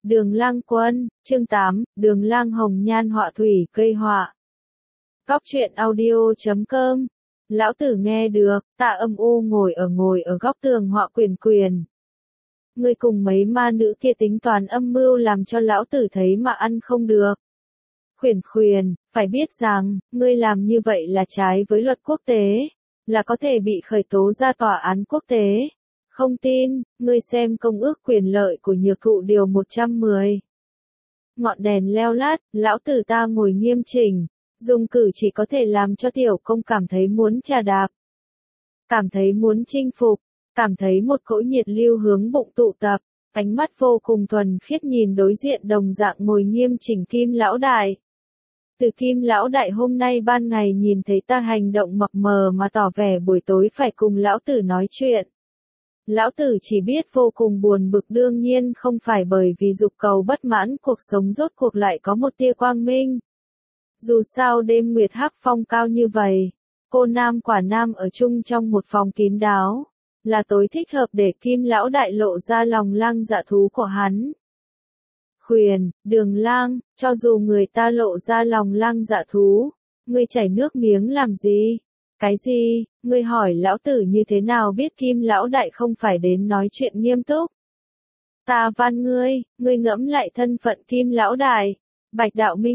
Đường Lang Quân, chương 8, Đường Lang hồng nhan họa thủy gây họa. Góc truyện audio.com. Lão tử nghe được, Tạ Âm U ngồi ở góc tường họa quyền quyền. Ngươi cùng mấy ma nữ kia tính toán âm mưu làm cho lão tử thấy mà ăn không được. Khuyển khuyển, phải biết rằng, ngươi làm như vậy là trái với luật quốc tế, là có thể bị khởi tố ra tòa án quốc tế. Không tin, ngươi xem công ước quyền lợi của nhược thụ điều 110. Ngọn đèn leo lát, lão tử ta ngồi nghiêm chỉnh, dùng cử chỉ có thể làm cho tiểu công cảm thấy muốn trà đạp, cảm thấy muốn chinh phục, cảm thấy một cỗ nhiệt lưu hướng bụng tụ tập, ánh mắt vô cùng thuần khiết nhìn đối diện đồng dạng ngồi nghiêm chỉnh Kim lão đại. Từ Kim lão đại hôm nay ban ngày nhìn thấy ta hành động mập mờ mà tỏ vẻ buổi tối phải cùng lão tử nói chuyện. Lão tử chỉ biết vô cùng buồn bực, đương nhiên không phải bởi vì dục cầu bất mãn, cuộc sống rốt cuộc lại có một tia quang minh. Dù sao đêm nguyệt hắc phong cao như vậy, cô nam quả nam ở chung trong một phòng kín đáo, là tối thích hợp để Kim lão đại lộ ra lòng lang dạ thú của hắn. Khuyển, Đường Lang, cho dù người ta lộ ra lòng lang dạ thú, ngươi chảy nước miếng làm gì? Cái gì? Ngươi hỏi lão tử như thế nào biết Kim lão đại không phải đến nói chuyện nghiêm túc? Ta van ngươi ngẫm lại thân phận Kim lão đại. Bạch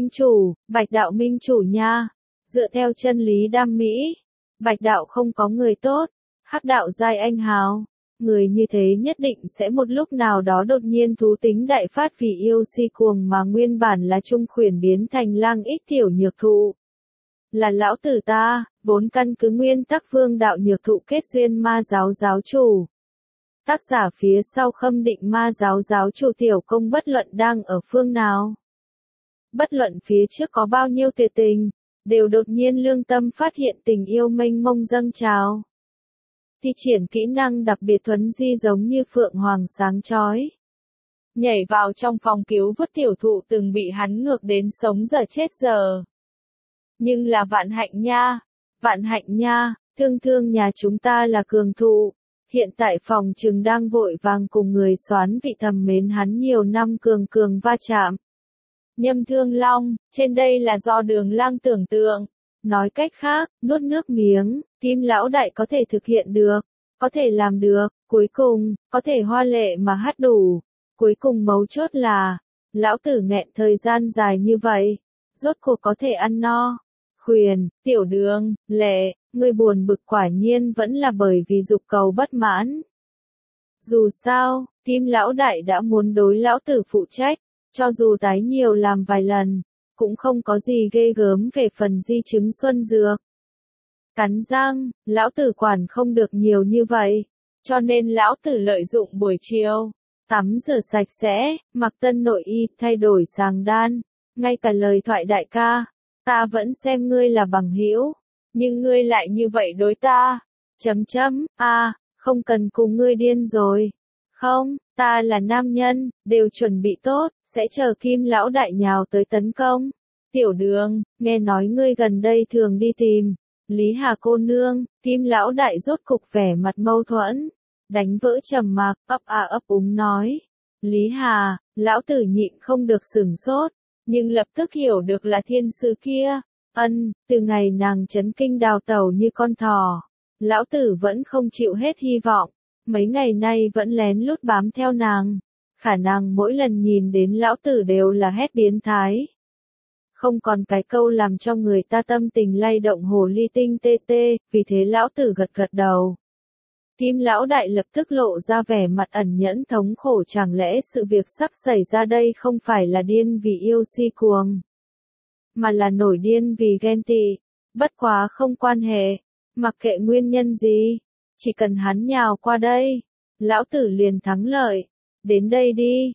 đạo minh chủ nha. Dựa theo chân lý đam mỹ, Bạch đạo không có người tốt, Hắc đạo giai anh hào. Người như thế nhất định sẽ một lúc nào đó đột nhiên thú tính đại phát vì yêu si cuồng mà nguyên bản là trung khuyển biến thành lang ích tiểu nhược thụ. Là lão tử ta, vốn căn cứ nguyên tắc vương đạo nhược thụ kết duyên ma giáo giáo chủ. Tác giả phía sau khâm định ma giáo giáo chủ tiểu công bất luận đang ở phương nào. Bất luận phía trước có bao nhiêu tuyệt tình, đều đột nhiên lương tâm phát hiện tình yêu mênh mông dâng trào. Thi triển kỹ năng đặc biệt thuấn di giống như phượng hoàng sáng chói. Nhảy vào trong phòng cứu vớt tiểu thụ từng bị hắn ngược đến sống giờ chết giờ. Nhưng là vạn hạnh nha, thương nhà chúng ta là cường thụ. Hiện tại phòng trừng đang vội vàng cùng người soán vị thầm mến hắn nhiều năm cường va chạm. Nhâm Thương Long, trên đây là do Đường Lang tưởng tượng. Nói cách khác, nuốt nước miếng, Kim lão đại có thể thực hiện được, có thể làm được, cuối cùng, có thể hoa lệ mà hát đủ. Cuối cùng mấu chốt là, lão tử nghẹn thời gian dài như vậy, rốt cuộc có thể ăn no. Khuyển, tiểu Đường, lệ, ngươi buồn bực quả nhiên vẫn là bởi vì dục cầu bất mãn. Dù sao, Kim lão đại đã muốn đối lão tử phụ trách, cho dù tái nhiều làm vài lần, cũng không có gì ghê gớm về phần di chứng xuân dược. Cắn răng, lão tử quản không được nhiều như vậy, cho nên lão tử lợi dụng buổi chiều, tắm rửa sạch sẽ, mặc tân nội y, thay đổi sàng đan, ngay cả lời thoại đại ca, ta vẫn xem ngươi là bằng hữu, nhưng ngươi lại như vậy đối ta. Không cần cùng ngươi điên rồi. Không, ta là nam nhân, đều chuẩn bị tốt, sẽ chờ Kim lão đại nhào tới tấn công. Tiểu Đường, nghe nói ngươi gần đây thường đi tìm Lý Hà cô nương. Kim lão đại rốt cục vẻ mặt mâu thuẫn, đánh vỡ trầm mặc, ấp úng nói. Lý Hà, lão tử nhịn không được sửng sốt, nhưng lập tức hiểu được là thiên sứ kia. Từ ngày nàng chấn kinh đào tẩu như con thỏ, lão tử vẫn không chịu hết hy vọng, mấy ngày nay vẫn lén lút bám theo nàng. Khả năng mỗi lần nhìn đến lão tử đều là hét biến thái. Không còn cái câu làm cho người ta tâm tình lay động hồ ly tinh tê tê, vì thế lão tử gật đầu. Kim lão đại lập tức lộ ra vẻ mặt ẩn nhẫn thống khổ, chẳng lẽ sự việc sắp xảy ra đây không phải là điên vì yêu si cuồng, mà là nổi điên vì ghen tị. Bất quá không quan hệ, mặc kệ nguyên nhân gì, chỉ cần hắn nhào qua đây, lão tử liền thắng lợi. Đến đây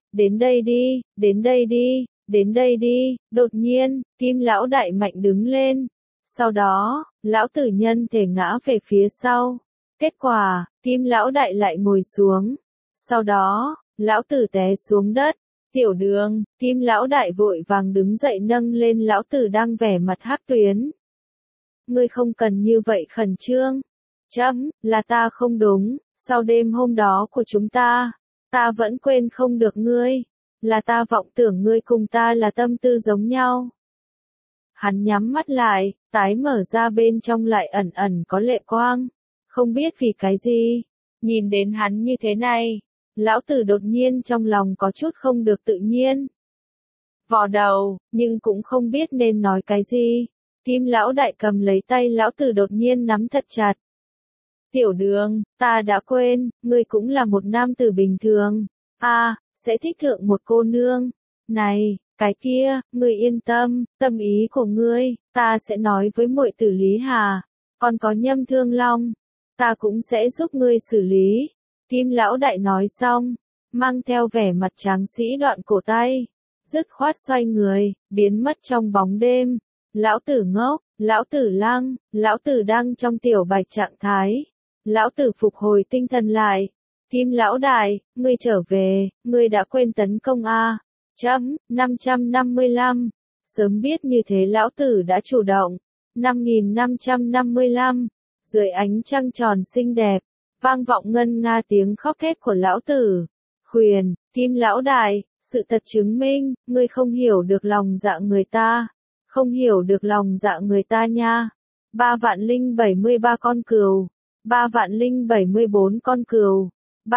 đi. Đột nhiên, Kim lão đại mạnh đứng lên. Sau đó, lão tử nhân thể ngã về phía sau. Kết quả, Kim lão đại lại ngồi xuống. Sau đó, lão tử té xuống đất. Tiểu Đường, Kim lão đại vội vàng đứng dậy nâng lên lão tử đang vẻ mặt hắc tuyến. Ngươi không cần như vậy khẩn trương. Là ta không đúng, sau đêm hôm đó của chúng ta vẫn quên không được ngươi. là ta vọng tưởng ngươi cùng ta là tâm tư giống nhau. Hắn nhắm mắt lại, tái mở ra bên trong lại ẩn ẩn có lệ quang, không biết vì cái gì, nhìn đến hắn như thế này, lão tử đột nhiên trong lòng có chút không được tự nhiên. Vò đầu, nhưng cũng không biết nên nói cái gì. Kim lão đại cầm lấy tay lão tử đột nhiên nắm thật chặt. Tiểu Đường, ta đã quên, ngươi cũng là một nam tử bình thường. Sẽ thích thượng một cô nương. Này, cái kia, ngươi yên tâm, tâm ý của ngươi, ta sẽ nói với muội tử Lý Hà. Còn có Nhâm Thương Long, ta cũng sẽ giúp ngươi xử lý. Kim lão đại nói xong, mang theo vẻ mặt tráng sĩ đoạn cổ tay, dứt khoát xoay người, biến mất trong bóng đêm. Lão tử ngốc, lão tử lăng, lão tử đang trong tiểu bạch trạng thái. Lão tử phục hồi tinh thần lại. Kim lão đại, ngươi trở về, ngươi đã quên tấn công a. 555. Sớm biết như thế lão tử đã chủ động. 5555. Dưới ánh trăng tròn xinh đẹp, vang vọng ngân nga tiếng khóc thét của lão tử. Khuyên, Kim lão đại, sự thật chứng minh, ngươi không hiểu được lòng dạ người ta. Không hiểu được lòng dạ người ta nha. 3.073 con cừu. 3.074 con cừu.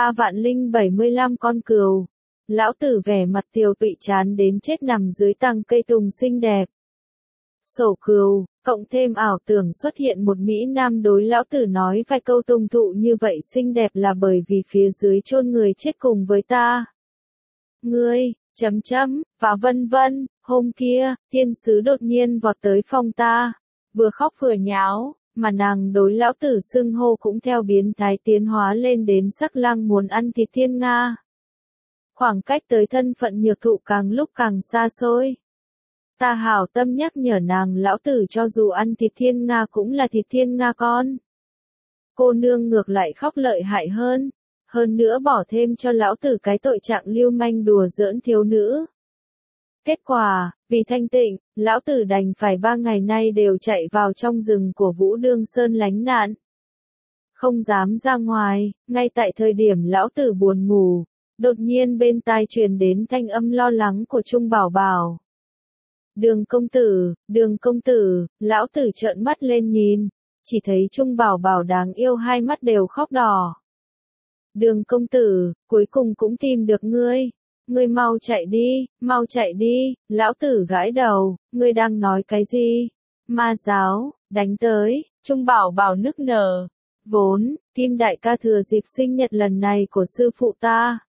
3.075 con cừu. Lão tử vẻ mặt tiều tụy chán đến chết nằm dưới tàng cây tùng xinh đẹp. Sổ cừu, cộng thêm ảo tưởng xuất hiện một Mỹ Nam đối lão tử nói vài câu tùng thụ như vậy xinh đẹp là bởi vì phía dưới chôn người chết cùng với ta. Ngươi, và vân vân, hôm kia, thiên sứ đột nhiên vọt tới phòng ta, vừa khóc vừa nháo, mà nàng đối lão tử xưng hô cũng theo biến thái tiến hóa lên đến sắc lang muốn ăn thịt thiên nga. Khoảng cách tới thân phận nhược thụ càng lúc càng xa xôi. Ta hảo tâm nhắc nhở nàng lão tử cho dù ăn thịt thiên nga cũng là thịt thiên nga con. Cô nương ngược lại khóc lợi hại hơn. Hơn nữa bỏ thêm cho lão tử cái tội trạng lưu manh đùa giỡn thiếu nữ. Kết quả, vì thanh tịnh, lão tử đành phải 3 ngày nay đều chạy vào trong rừng của Vũ Đương Sơn lánh nạn. Không dám ra ngoài, ngay tại thời điểm lão tử buồn ngủ, đột nhiên bên tai truyền đến thanh âm lo lắng của Trung Bảo Bảo. Đường công tử, lão tử trợn mắt lên nhìn, chỉ thấy Trung Bảo Bảo đáng yêu hai mắt đều khóc đỏ. Đường công tử, cuối cùng cũng tìm được ngươi. Ngươi mau chạy đi, lão tử gãi đầu, ngươi đang nói cái gì? Ma giáo, đánh tới, Trung Bảo Bảo nức nở. Vốn, Kim đại ca thừa dịp sinh nhật lần này của sư phụ ta.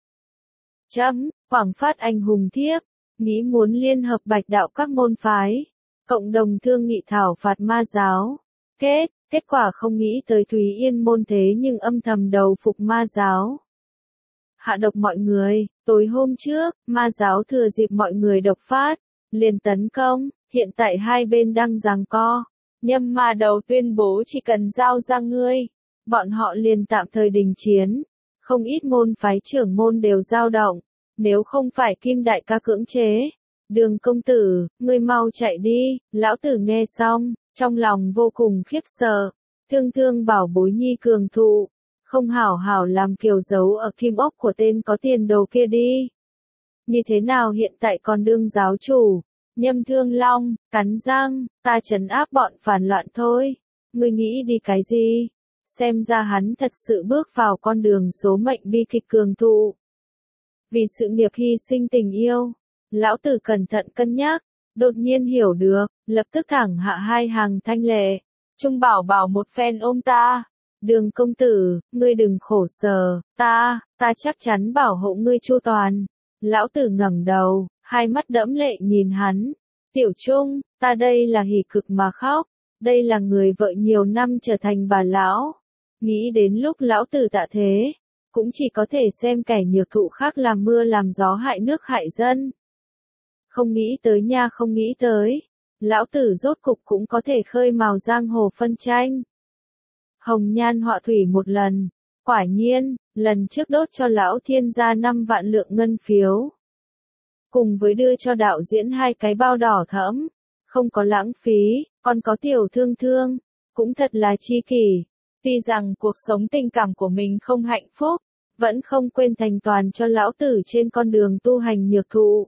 Quảng phát anh hùng thiếp, nghĩ muốn liên hợp bạch đạo các môn phái, cộng đồng thương nghị thảo phạt ma giáo. Kết quả không nghĩ tới Thúy Yên môn thế nhưng âm thầm đầu phục ma giáo. Hạ độc mọi người, tối hôm trước, ma giáo thừa dịp mọi người độc phát, liền tấn công, hiện tại hai bên đang giằng co. Nhâm ma đầu tuyên bố chỉ cần giao ra ngươi, bọn họ liền tạm thời đình chiến. Không ít môn phái trưởng môn đều dao động, nếu không phải Kim đại ca cưỡng chế. Đường công tử, ngươi mau chạy đi, lão tử nghe xong, trong lòng vô cùng khiếp sợ. Thương bảo bối nhi cường thụ, không hảo hảo làm kiều giấu ở kim ốc của tên có tiền đồ kia đi. Như thế nào hiện tại còn đương giáo chủ? Nhâm Thương Long, cắn răng, ta trấn áp bọn phản loạn thôi. Ngươi nghĩ đi cái gì? Xem ra hắn thật sự bước vào con đường số mệnh bi kịch cường thụ. Vì sự nghiệp hy sinh tình yêu, lão tử cẩn thận cân nhắc, đột nhiên hiểu được, lập tức thẳng hạ hai hàng thanh lệ. Trung Bảo Bảo một phen ôm ta. Đường công tử, ngươi đừng khổ sở, ta chắc chắn bảo hộ ngươi chu toàn. Lão tử ngẩng đầu, hai mắt đẫm lệ nhìn hắn. Tiểu Trung, ta đây là hỉ cực mà khóc, đây là người vợ nhiều năm trở thành bà lão. Nghĩ đến lúc lão tử tạ thế, cũng chỉ có thể xem kẻ nhược thụ khác làm mưa làm gió hại nước hại dân. Không nghĩ tới nha, không nghĩ tới. Lão tử rốt cục cũng có thể khơi mào giang hồ phân tranh. Hồng nhan họa thủy một lần. Quả nhiên, lần trước đốt cho lão thiên gia 5 vạn lượng ngân phiếu. Cùng với đưa cho đạo diễn 2 cái bao đỏ thẫm. Không có lãng phí, còn có tiểu thương. Cũng thật là chi kỷ. Tuy rằng cuộc sống tình cảm của mình không hạnh phúc, vẫn không quên thành toàn cho lão tử trên con đường tu hành nhược thụ.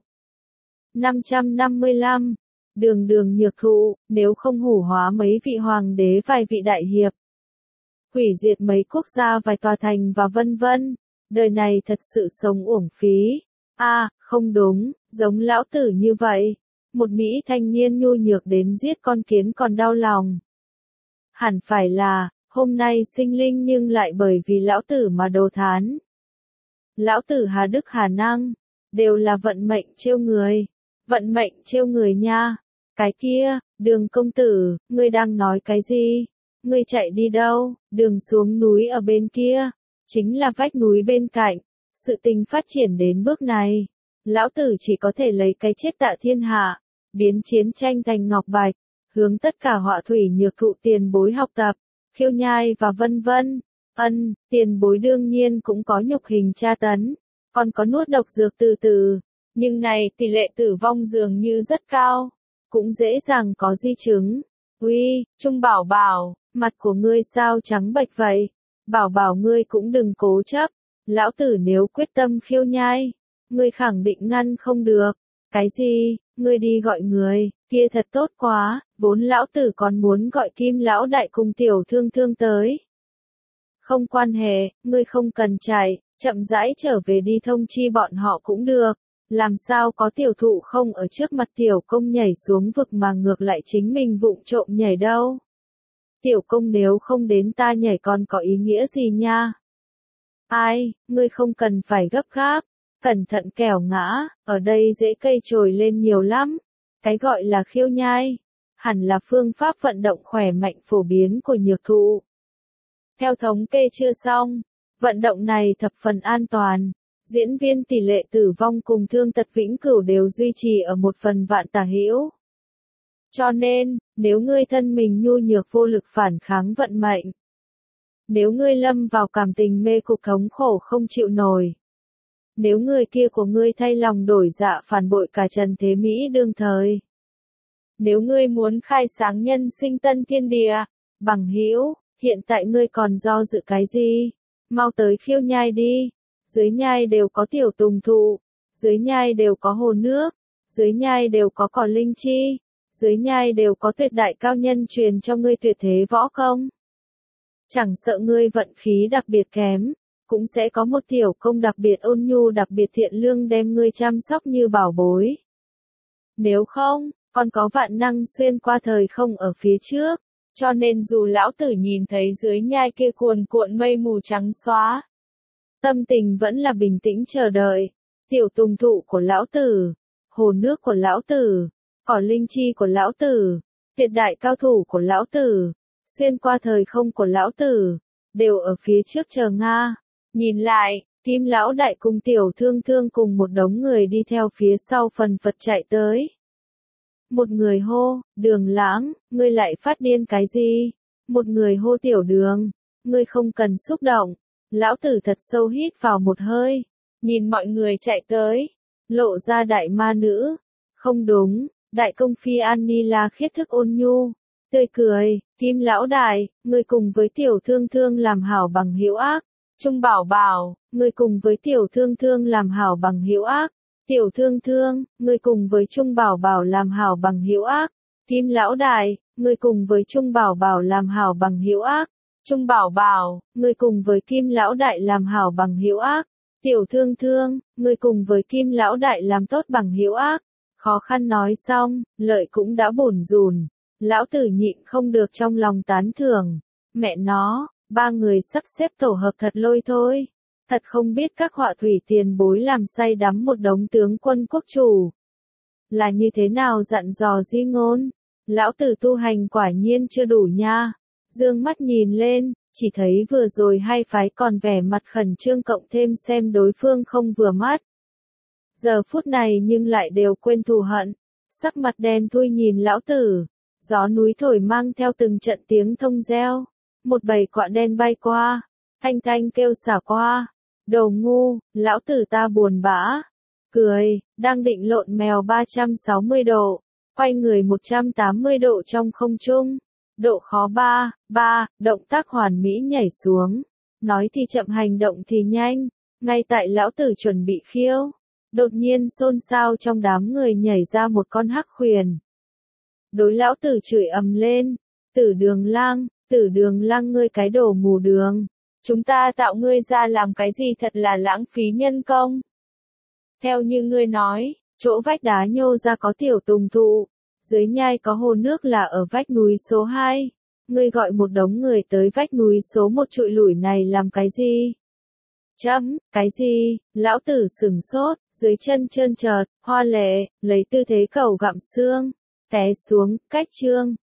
555. Đường đường nhược thụ, nếu không hủ hóa mấy vị hoàng đế vài vị đại hiệp, hủy diệt mấy quốc gia vài tòa thành và vân vân, đời này thật sự sống uổng phí. Không đúng, giống lão tử như vậy, một Mỹ thanh niên nhu nhược đến giết con kiến còn đau lòng. Hẳn phải là, hôm nay sinh linh nhưng lại bởi vì lão tử mà đồ thán. Lão tử hà đức hà năng, đều là vận mệnh trêu người. Vận mệnh trêu người nha. Cái kia, Đường công tử, ngươi đang nói cái gì? Ngươi chạy đi đâu? Đường xuống núi ở bên kia, chính là vách núi bên cạnh. Sự tình phát triển đến bước này, lão tử chỉ có thể lấy cái chết tạ thiên hạ, biến chiến tranh thành ngọc bạch, hướng tất cả họa thủy nhược thụ tiền bối học tập, khiêu nhai và vân vân. Tiền bối đương nhiên cũng có nhục hình tra tấn, còn có nuốt độc dược từ từ, nhưng này tỷ lệ tử vong dường như rất cao, cũng dễ dàng có di chứng. Uy, Trung Bảo Bảo, mặt của ngươi sao trắng bệch vậy? Bảo Bảo ngươi cũng đừng cố chấp, lão tử nếu quyết tâm khiêu nhai, ngươi khẳng định ngăn không được. Cái gì, ngươi đi gọi người, kia thật tốt quá, vốn lão tử còn muốn gọi Kim lão đại cùng tiểu thương thương tới. Không quan hệ, ngươi không cần chạy, chậm rãi trở về đi thông chi bọn họ cũng được. Làm sao có tiểu thụ không ở trước mặt tiểu công nhảy xuống vực mà ngược lại chính mình vụng trộm nhảy đâu. Tiểu công nếu không đến ta nhảy còn có ý nghĩa gì nha? Ai, ngươi không cần phải gấp gáp, cẩn thận kẻo ngã, ở đây dễ cây trồi lên nhiều lắm. Cái gọi là khiêu nhai, hẳn là phương pháp vận động khỏe mạnh phổ biến của nhược thụ. Theo thống kê chưa xong, vận động này thập phần an toàn. Diễn viên tỷ lệ tử vong cùng thương tật vĩnh cửu đều duy trì ở 1/1000 tả hữu. Cho nên, nếu ngươi thân mình nhu nhược vô lực phản kháng vận mệnh, nếu ngươi lâm vào cảm tình mê cục thống khổ không chịu nổi, nếu người kia của ngươi thay lòng đổi dạ phản bội cả trần thế Mỹ đương thời, nếu ngươi muốn khai sáng nhân sinh tân thiên địa, bằng hữu, hiện tại ngươi còn do dự cái gì? Mau tới khiêu nhai đi. Dưới nhai đều có tiểu tùng thụ, dưới nhai đều có hồ nước, dưới nhai đều có cỏ linh chi, dưới nhai đều có tuyệt đại cao nhân truyền cho ngươi tuyệt thế võ công. Chẳng sợ ngươi vận khí đặc biệt kém, cũng sẽ có một tiểu công đặc biệt ôn nhu đặc biệt thiện lương đem ngươi chăm sóc như bảo bối. Nếu không, còn có vạn năng xuyên qua thời không ở phía trước, cho nên dù lão tử nhìn thấy dưới nhai kia cuồn cuộn mây mù trắng xóa, tâm tình vẫn là bình tĩnh chờ đợi. Tiểu tùng thụ của lão tử, hồ nước của lão tử, cỏ linh chi của lão tử, tuyệt đại cao thủ của lão tử, xuyên qua thời không của lão tử, đều ở phía trước chờ Nga. Nhìn lại, Kim lão đại cùng tiểu thương thương cùng một đống người đi theo phía sau phần phật chạy tới. Một người hô, Đường Lãng, ngươi lại phát điên cái gì? Một người hô Tiểu Đường, ngươi không cần xúc động. Lão tử thật sâu hít vào một hơi, nhìn mọi người chạy tới, lộ ra đại ma nữ. Không đúng, đại công phi An Ni La khiết thức ôn nhu, tươi cười, Kim lão đại, ngươi cùng với tiểu thương thương làm hảo bằng hữu ác. Trung Bảo Bảo, ngươi cùng với tiểu thương thương làm hảo bằng hữu ác. Tiểu thương thương, ngươi cùng với Trung Bảo Bảo làm hảo bằng hữu ác. Kim lão đại, ngươi cùng với Trung Bảo Bảo làm hảo bằng hữu ác. Trung Bảo Bảo, ngươi cùng với Kim lão đại làm hảo bằng hữu ác. Tiểu thương thương, ngươi cùng với Kim lão đại làm tốt bằng hữu ác. Khó khăn nói xong, lợi cũng đã bủn rủn. Lão tử nhịn không được trong lòng tán thưởng. Mẹ nó, ba người sắp xếp tổ hợp thật lôi thôi. Thật không biết các họa thủy tiền bối làm say đắm một đống tướng quân quốc chủ. Là như thế nào dặn dò di ngôn? Lão tử tu hành quả nhiên chưa đủ nha. Dương mắt nhìn lên, chỉ thấy vừa rồi hai phái còn vẻ mặt khẩn trương cộng thêm xem đối phương không vừa mắt. Giờ phút này nhưng lại đều quên thù hận. Sắc mặt đen thui nhìn lão tử. Gió núi thổi mang theo từng trận tiếng thông reo. Một bầy quạ đen bay qua. Thanh thanh kêu xả qua. Đồ ngu, lão tử ta buồn bã. Cười, đang định lộn mèo 360 độ. Quay người 180 độ trong không trung. Độ khó 3, động tác hoàn mỹ nhảy xuống. Nói thì chậm hành động thì nhanh. Ngay tại lão tử chuẩn bị khiêu, đột nhiên xôn xao trong đám người nhảy ra một con hắc khuyển. Đối lão tử chửi ầm lên, Tử Đường Lang ngươi cái đồ mù đường. Chúng ta tạo ngươi ra làm cái gì thật là lãng phí nhân công. Theo như ngươi nói, chỗ vách đá nhô ra có tiểu tùng thụ, dưới nhai có hồ nước là ở vách núi số 2. Ngươi gọi một đống người tới vách núi số 1 trụi lủi này làm cái gì? Cái gì? Lão tử sửng sốt, dưới chân trơn trượt, hoa lệ, lấy tư thế cẩu gặm xương, té xuống, cách chương.